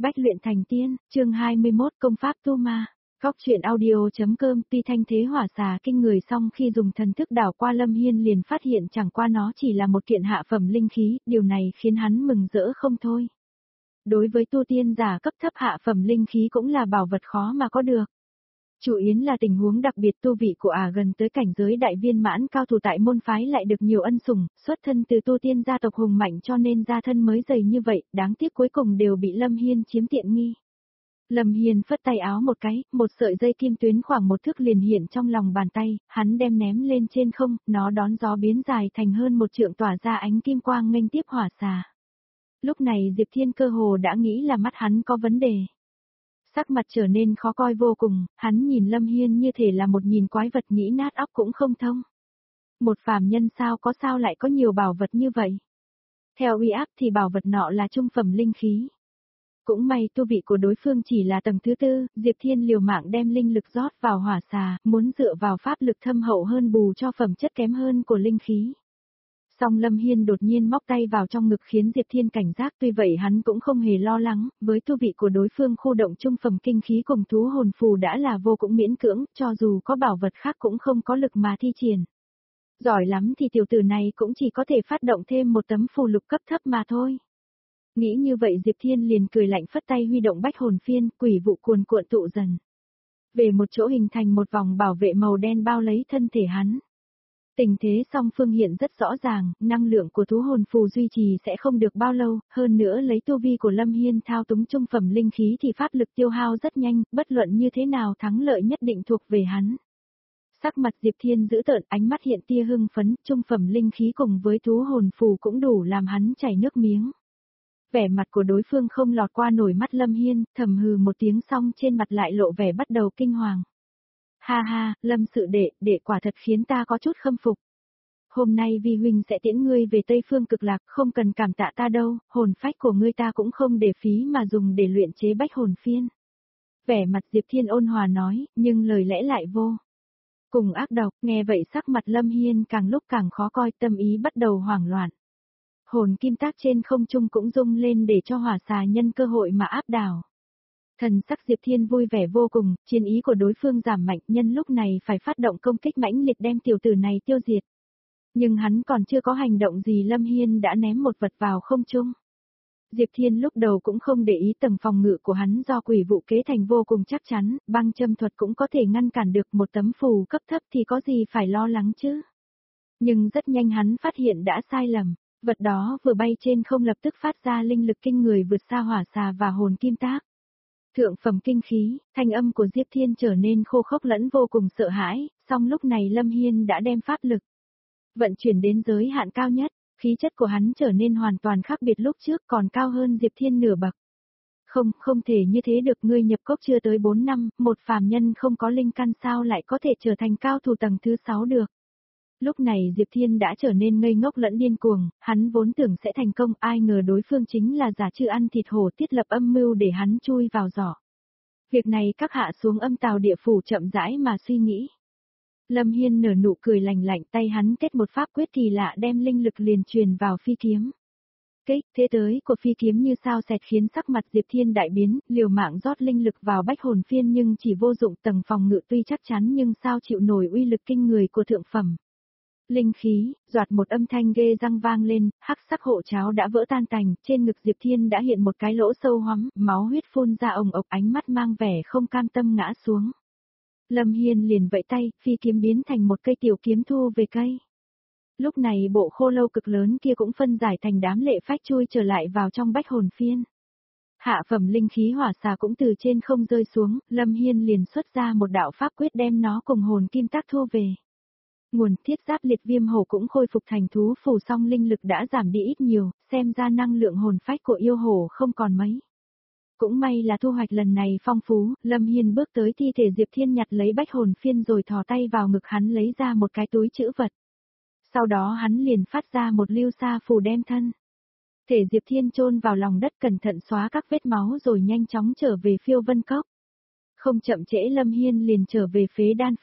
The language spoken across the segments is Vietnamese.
Bách luyện thành tiên, chương 21 công pháp tu ma. Góc truyện audio.com. Tuy thanh thế hỏa xà kinh người, song khi dùng thần thức đảo qua Lâm Hiên liền phát hiện chẳng qua nó chỉ là một kiện hạ phẩm linh khí, điều này khiến hắn mừng rỡ không thôi. Đối với tu tiên giả cấp thấp, hạ phẩm linh khí cũng là bảo vật khó mà có được. Chủ yếu là tình huống đặc biệt, tu vị của gần tới cảnh giới đại viên mãn, cao thủ tại môn phái lại được nhiều ân sủng, xuất thân từ tu tiên gia tộc hùng mạnh, cho nên gia thân mới dày như vậy, đáng tiếc cuối cùng đều bị Lâm Hiên chiếm tiện nghi. Lâm Hiên phất tay áo một cái, một sợi dây kim tuyến khoảng một thước liền hiện trong lòng bàn tay, hắn đem ném lên trên không, nó đón gió biến dài thành hơn một trượng, tỏa ra ánh kim quang nghênh tiếp hỏa xà. Lúc này Diệp Thiên cơ hồ đã nghĩ là mắt hắn có vấn đề. Sắc mặt trở nên khó coi vô cùng, hắn nhìn Lâm Hiên như thể là một nhìn quái vật, nghĩ nát óc cũng không thông. Một phàm nhân sao lại có nhiều bảo vật như vậy? Theo uy áp thì bảo vật nọ là trung phẩm linh khí. Cũng may tu vị của đối phương chỉ là tầng thứ tư, Diệp Thiên liều mạng đem linh lực rót vào hỏa xà, muốn dựa vào pháp lực thâm hậu hơn bù cho phẩm chất kém hơn của linh khí. Song Lâm Hiên đột nhiên móc tay vào trong ngực khiến Diệp Thiên cảnh giác, tuy vậy hắn cũng không hề lo lắng, với tu vị của đối phương khu động trung phẩm kinh khí cùng thú hồn phù đã là vô cùng miễn cưỡng, cho dù có bảo vật khác cũng không có lực mà thi triển. Giỏi lắm thì tiểu tử này cũng chỉ có thể phát động thêm một tấm phù lục cấp thấp mà thôi. Nghĩ như vậy Diệp Thiên liền cười lạnh, phất tay huy động bách hồn phiên, quỷ vụ cuồn cuộn tụ dần về một chỗ, hình thành một vòng bảo vệ màu đen bao lấy thân thể hắn. Tình thế song phương hiện rất rõ ràng, năng lượng của thú hồn phù duy trì sẽ không được bao lâu, hơn nữa lấy tu vi của Lâm Hiên thao túng trung phẩm linh khí thì pháp lực tiêu hao rất nhanh, bất luận như thế nào thắng lợi nhất định thuộc về hắn. Sắc mặt Diệp Thiên dữ tợn, ánh mắt hiện tia hưng phấn, trung phẩm linh khí cùng với thú hồn phù cũng đủ làm hắn chảy nước miếng. Vẻ mặt của đối phương không lọt qua nổi mắt Lâm Hiên, thầm hừ một tiếng xong trên mặt lại lộ vẻ bắt đầu kinh hoàng. Ha ha, Lâm sự đệ quả thật khiến ta có chút khâm phục. Hôm nay vi huynh sẽ tiễn ngươi về Tây Phương Cực Lạc, không cần cảm tạ ta đâu, hồn phách của ngươi ta cũng không để phí mà dùng để luyện chế bách hồn phiên. Vẻ mặt Diệp Thiên ôn hòa nói, nhưng lời lẽ lại vô cùng ác độc, nghe vậy sắc mặt Lâm Hiên càng lúc càng khó coi, tâm ý bắt đầu hoảng loạn. Hồn kim tác trên không trung cũng rung lên để cho hỏa xà nhân cơ hội mà áp đảo. Thần sắc Diệp Thiên vui vẻ vô cùng, chiến ý của đối phương giảm mạnh, nhân lúc này phải phát động công kích mãnh liệt đem tiểu tử này tiêu diệt. Nhưng hắn còn chưa có hành động gì Lâm Hiên đã ném một vật vào không trung. Diệp Thiên lúc đầu cũng không để ý tầng phòng ngự của hắn do quỷ vụ kế thành vô cùng chắc chắn, băng châm thuật cũng có thể ngăn cản được, một tấm phù cấp thấp thì có gì phải lo lắng chứ. Nhưng rất nhanh hắn phát hiện đã sai lầm. Vật đó vừa bay trên không lập tức phát ra linh lực kinh người vượt xa hỏa xà và hồn kim tác. Thượng phẩm kinh khí, thanh âm của Diệp Thiên trở nên khô khốc lẫn vô cùng sợ hãi, song lúc này Lâm Hiên đã đem pháp lực vận chuyển đến giới hạn cao nhất, khí chất của hắn trở nên hoàn toàn khác biệt, lúc trước còn cao hơn Diệp Thiên nửa bậc. Không thể như thế được, ngươi nhập cốc chưa tới 4 năm, một phàm nhân không có linh căn sao lại có thể trở thành cao thủ tầng thứ 6 được. Lúc này Diệp Thiên đã trở nên ngây ngốc lẫn điên cuồng, hắn vốn tưởng sẽ thành công, ai ngờ đối phương chính là giả chư ăn thịt hổ, thiết lập âm mưu để hắn chui vào giỏ. Việc này các hạ xuống Âm Tào Địa Phủ chậm rãi mà suy nghĩ. Lâm Hiên nở nụ cười lạnh lạnh, tay hắn kết một pháp quyết kỳ lạ đem linh lực liền truyền vào phi kiếm. Thế tới của phi kiếm như sao xẹt khiến sắc mặt Diệp Thiên đại biến, liều mạng rót linh lực vào bách hồn phiên nhưng chỉ vô dụng, tầng phòng ngự tuy chắc chắn nhưng sao chịu nổi uy lực kinh người của thượng phẩm linh khí, doạt một âm thanh ghê răng vang lên, hắc sắc hộ cháo đã vỡ tan tành, trên ngực Diệp Thiên đã hiện một cái lỗ sâu hoắm, máu huyết phun ra ồng ộc, ánh mắt mang vẻ không cam tâm ngã xuống. Lâm Hiên liền vẫy tay, phi kiếm biến thành một cây tiểu kiếm thu về cây. Lúc này bộ khô lâu cực lớn kia cũng phân giải thành đám lệ phách chui trở lại vào trong bách hồn phiên. Hạ phẩm linh khí hỏa xà cũng từ trên không rơi xuống, Lâm Hiên liền xuất ra một đạo pháp quyết đem nó cùng hồn kim tác thu về. Nguồn thiết giáp liệt viêm hổ cũng khôi phục thành thú phù, song linh lực đã giảm đi ít nhiều, xem ra năng lượng hồn phách của yêu hổ không còn mấy. Cũng may là thu hoạch lần này phong phú, Lâm Hiên bước tới thi thể Diệp Thiên nhặt lấy bách hồn phiên rồi thò tay vào ngực hắn lấy ra một cái túi trữ vật. Sau đó hắn liền phát ra một lưu sa phù đem thân thể Diệp Thiên chôn vào lòng đất, cẩn thận xóa các vết máu rồi nhanh chóng trở về Phiêu Vân Cốc. Không chậm trễ Lâm Hiên liền trở về phế đan phòng.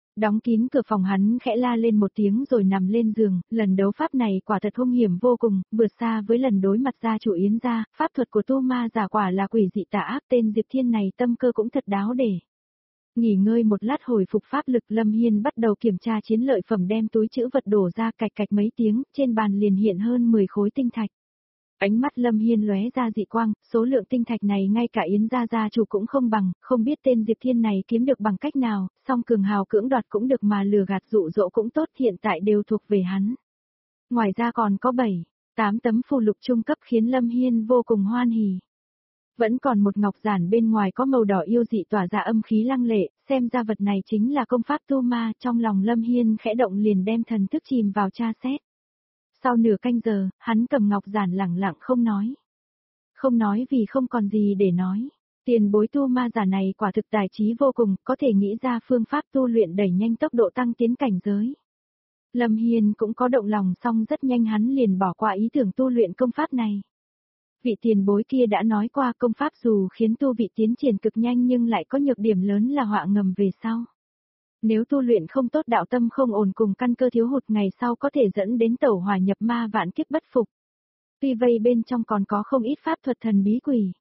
Đóng kín cửa phòng hắn khẽ la lên một tiếng rồi nằm lên giường, lần đấu pháp này quả thật hung hiểm vô cùng, vượt xa với lần đối mặt gia chủ Yến gia, pháp thuật của tu ma giả quả là quỷ dị tà ác, tên Diệp Thiên này tâm cơ cũng thật đáo để. Nghỉ ngơi một lát hồi phục pháp lực, Lâm Hiên bắt đầu kiểm tra chiến lợi phẩm, đem túi trữ vật đổ ra, cạch cạch mấy tiếng, trên bàn liền hiện hơn 10 khối tinh thạch. Ánh mắt Lâm Hiên lóe ra dị quang, số lượng tinh thạch này ngay cả Yến gia chủ cũng không bằng, không biết tên Diệp Thiên này kiếm được bằng cách nào, song cường hào cưỡng đoạt cũng được mà lừa gạt dụ dỗ cũng tốt, hiện tại đều thuộc về hắn. Ngoài ra còn có 7, 8 tấm phù lục trung cấp khiến Lâm Hiên vô cùng hoan hỉ. Vẫn còn một ngọc giản bên ngoài có màu đỏ yêu dị tỏa ra âm khí lăng lệ, xem ra vật này chính là công pháp tu ma, trong lòng Lâm Hiên khẽ động liền đem thần thức chìm vào tra xét. Sau nửa canh giờ, hắn cầm ngọc giản lẳng lặng không nói. Không nói vì không còn gì để nói. Tiền bối tu ma giả này quả thực tài trí vô cùng, có thể nghĩ ra phương pháp tu luyện đẩy nhanh tốc độ tăng tiến cảnh giới. Lâm Hiên cũng có động lòng, song rất nhanh hắn liền bỏ qua ý tưởng tu luyện công pháp này. Vị tiền bối kia đã nói qua, công pháp dù khiến tu vị tiến triển cực nhanh nhưng lại có nhược điểm lớn là họa ngầm về sau. Nếu tu luyện không tốt, đạo tâm không ổn cùng căn cơ thiếu hụt, ngày sau có thể dẫn đến tẩu hỏa nhập ma, vạn kiếp bất phục. Tuy vậy bên trong còn có không ít pháp thuật thần bí quỷ.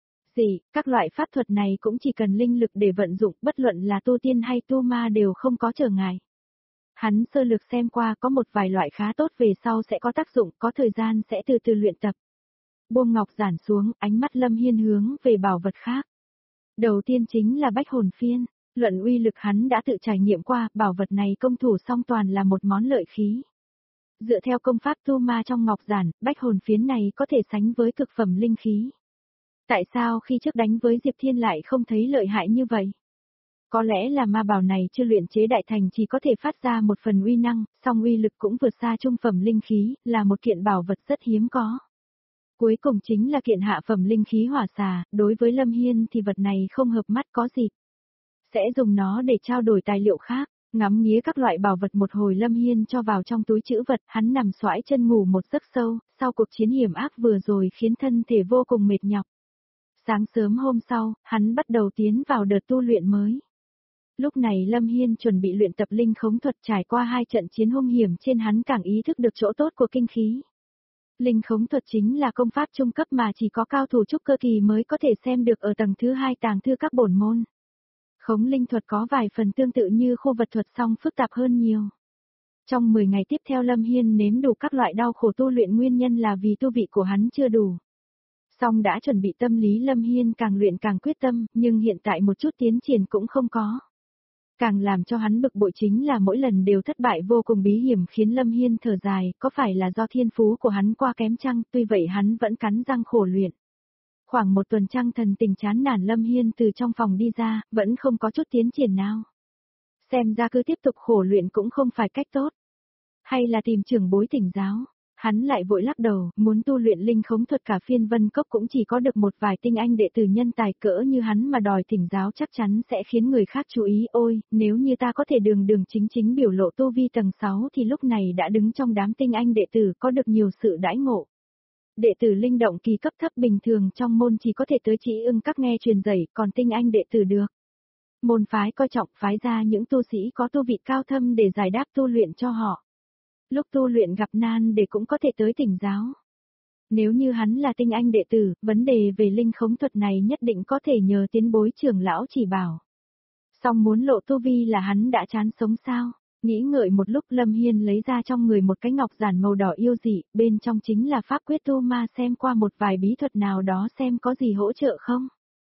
Các loại pháp thuật này cũng chỉ cần linh lực để vận dụng, bất luận là tu tiên hay tu ma đều không có trở ngại. Hắn sơ lược xem qua, có một vài loại khá tốt, về sau sẽ có tác dụng, có thời gian sẽ từ từ luyện tập. Buông ngọc giản xuống, ánh mắt Lâm Hiên hướng về bảo vật khác. Đầu tiên chính là bách hồn phiên. Luận uy lực hắn đã tự trải nghiệm qua, bảo vật này công thủ song toàn là một món lợi khí. Dựa theo công pháp tu ma trong ngọc giản, bách hồn phiến này có thể sánh với cực phẩm linh khí. Tại sao khi trước đánh với Diệp Thiên lại không thấy lợi hại như vậy? Có lẽ là ma bảo này chưa luyện chế đại thành, chỉ có thể phát ra một phần uy năng, song uy lực cũng vượt xa trung phẩm linh khí, là một kiện bảo vật rất hiếm có. Cuối cùng chính là kiện hạ phẩm linh khí hỏa xà, đối với Lâm Hiên thì vật này không hợp mắt, có dịp sẽ dùng nó để trao đổi tài liệu khác. Ngắm nghía các loại bảo vật một hồi, Lâm Hiên cho vào trong túi trữ vật, hắn nằm xoãi chân ngủ một giấc sâu, sau cuộc chiến hiểm ác vừa rồi khiến thân thể vô cùng mệt nhọc. Sáng sớm hôm sau, hắn bắt đầu tiến vào đợt tu luyện mới. Lúc này Lâm Hiên chuẩn bị luyện tập linh khống thuật, trải qua 2 trận chiến hung hiểm trên, hắn càng ý thức được chỗ tốt của kinh khí. Linh khống thuật chính là công pháp trung cấp mà chỉ có cao thủ trúc cơ kỳ mới có thể xem được ở tầng thứ 2 tàng thư các bổn môn. Khống linh thuật có vài phần tương tự như khu vật thuật, song phức tạp hơn nhiều. Trong 10 ngày tiếp theo, Lâm Hiên nếm đủ các loại đau khổ tu luyện, nguyên nhân là vì tu vị của hắn chưa đủ. Song đã chuẩn bị tâm lý, Lâm Hiên càng luyện càng quyết tâm, nhưng hiện tại một chút tiến triển cũng không có. Càng làm cho hắn bực bội chính là mỗi lần đều thất bại vô cùng bí hiểm, khiến Lâm Hiên thở dài, có phải là do thiên phú của hắn qua kém chăng? Tuy vậy hắn vẫn cắn răng khổ luyện. Khoảng một tuần trăng thần tình chán nản, Lâm Hiên từ trong phòng đi ra, vẫn không có chút tiến triển nào. Xem ra cứ tiếp tục khổ luyện cũng không phải cách tốt. Hay là tìm trưởng bối thỉnh giáo. Hắn lại vội lắc đầu, muốn tu luyện linh khống thuật cả phiên vân cốc cũng chỉ có được một vài tinh anh đệ tử nhân tài cỡ như hắn, mà đòi thỉnh giáo chắc chắn sẽ khiến người khác chú ý. Ôi, nếu như ta có thể đường chính chính biểu lộ tu vi tầng 6 thì lúc này đã đứng trong đám tinh anh đệ tử, có được nhiều sự đãi ngộ. Đệ tử linh động kỳ cấp thấp bình thường trong môn chỉ có thể tới chỉ ưng các nghe truyền dạy, còn tinh anh đệ tử được môn phái coi trọng, phái ra những tu sĩ có tu vị cao thâm để giải đáp tu luyện cho họ. Lúc tu luyện gặp nan để cũng có thể tới thỉnh giáo. Nếu như hắn là tinh anh đệ tử, vấn đề về linh khống thuật này nhất định có thể nhờ tiến bối trưởng lão chỉ bảo. Song muốn lộ tu vi là hắn đã chán sống sao? Nghĩ ngợi một lúc, Lâm Hiên lấy ra trong người một cái ngọc giản màu đỏ yêu dị, bên trong chính là pháp quyết tu ma, xem qua một vài bí thuật nào đó xem có gì hỗ trợ không.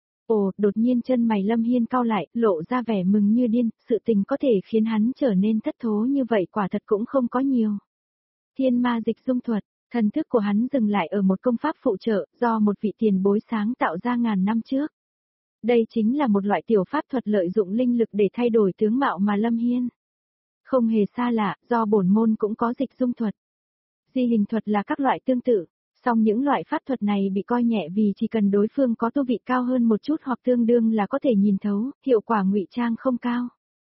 Ồ, đột nhiên chân mày Lâm Hiên cau lại, lộ ra vẻ mừng như điên, sự tình có thể khiến hắn trở nên thất thố như vậy quả thật cũng không có nhiều. Thiên ma dịch dung thuật, thần thức của hắn dừng lại ở một công pháp phụ trợ, do một vị tiền bối sáng tạo ra ngàn năm trước. Đây chính là một loại tiểu pháp thuật lợi dụng linh lực để thay đổi tướng mạo mà Lâm Hiên không hề xa lạ, do bổn môn cũng có dịch dung thuật. Di hình thuật là các loại tương tự, song những loại pháp thuật này bị coi nhẹ vì chỉ cần đối phương có tu vị cao hơn một chút hoặc tương đương là có thể nhìn thấu, hiệu quả ngụy trang không cao.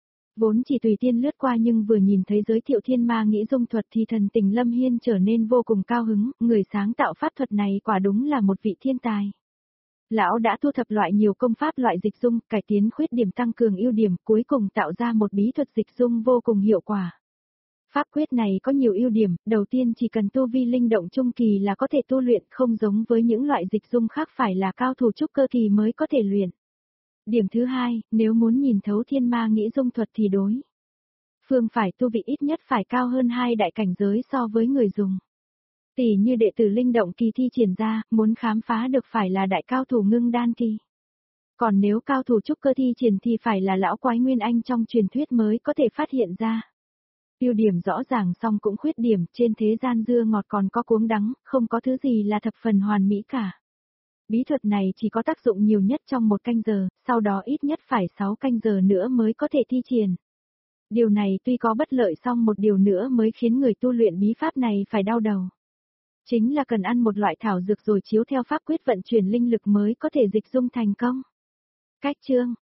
Vốn chỉ tùy tiên lướt qua nhưng vừa nhìn thấy giới thiệu thiên ma nghĩ dung thuật thì thần tình Lâm Hiên trở nên vô cùng cao hứng, người sáng tạo pháp thuật này quả đúng là một vị thiên tài. Lão đã thu thập loại nhiều công pháp loại dịch dung, cải tiến khuyết điểm tăng cường ưu điểm, cuối cùng tạo ra một bí thuật dịch dung vô cùng hiệu quả. Pháp quyết này có nhiều ưu điểm, đầu tiên chỉ cần tu vi linh động trung kỳ là có thể tu luyện, không giống với những loại dịch dung khác phải là cao thủ trúc cơ kỳ mới có thể luyện. Điểm thứ hai, nếu muốn nhìn thấu thiên ma nghĩ dung thuật thì đối phương phải tu vị ít nhất phải cao hơn 2 đại cảnh giới so với người dùng. Tỷ như đệ tử linh động kỳ thi triển ra, muốn khám phá được phải là đại cao thủ ngưng đan kỳ. Còn nếu cao thủ trúc cơ thi triển thì phải là lão quái nguyên anh trong truyền thuyết mới có thể phát hiện ra. Ưu điểm rõ ràng song cũng khuyết điểm, trên thế gian dưa ngọt còn có cuống đắng, không có thứ gì là thập phần hoàn mỹ cả. Bí thuật này chỉ có tác dụng nhiều nhất trong 1 canh giờ, sau đó ít nhất phải 6 canh giờ nữa mới có thể thi triển. Điều này tuy có bất lợi song một điều nữa mới khiến người tu luyện bí pháp này phải đau đầu. Chính là cần ăn một loại thảo dược rồi chiếu theo pháp quyết vận chuyển linh lực mới có thể dịch dung thành công. Cách chương